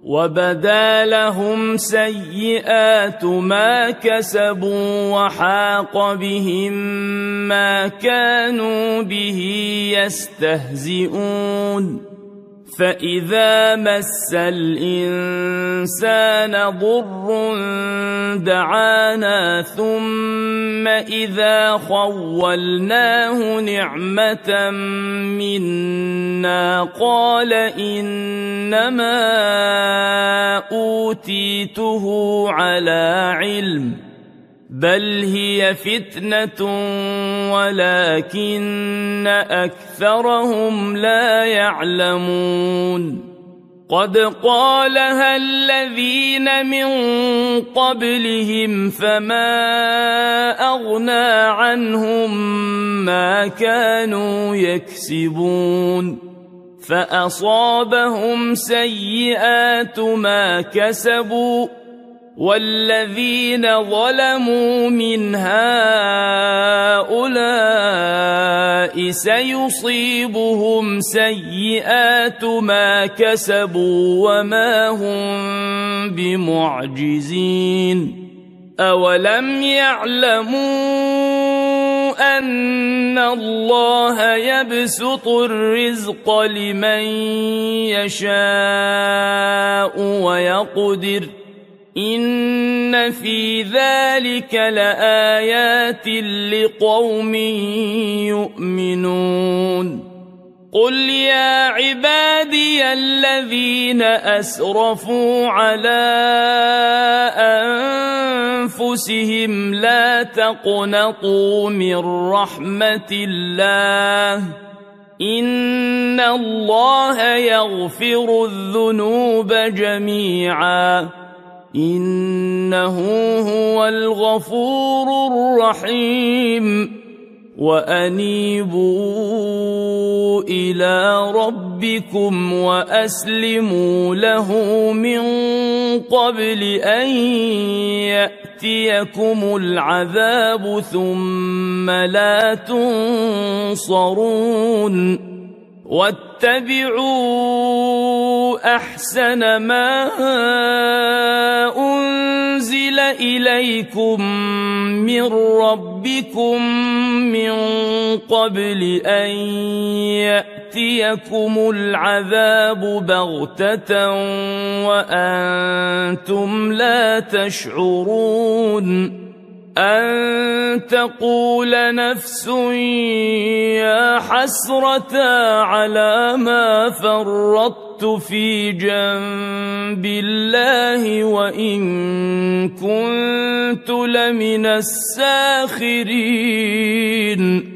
وبدا لهم سيئات ما كسبوا وحاق بهم ما كانوا به يستهزئون فإذا مس الإنسان ضر دعانا ثم إذا خولناه نعمة منا قال إنما أوتيته على علم بل هي فتنة ولكن أكثرهم لا يعلمون قد قالها الذين من قبلهم فما أغنى عنهم ما كانوا يكسبون فأصابهم سيئات ما كسبوا والذين ظلموا من هؤلاء سيصيبهم سيئات ما كسبوا وما هم بمعجزين أولم يعلموا أن الله يبسط الرزق لمن يشاء ويقدر إن في ذلك لآيات لقوم يؤمنون قل يا عبادي الذين أسرفوا على أنفسهم لا تقنطوا من رحمة الله إن الله يغفر الذنوب جميعا إنه هو الغفور الرحيم وأنيبوا إلى ربكم وأسلموا له من قبل أن يأتيكم العذاب ثم لا تنصرون واتبعوا أحسن ما أنزل إليكم من ربكم من قبل أن يأتيكم العذاب بغتة وأنتم لا تشعرون أن تقول نفس يا حسرة على ما فرطت في جنب الله وإن كنت لمن الساخرين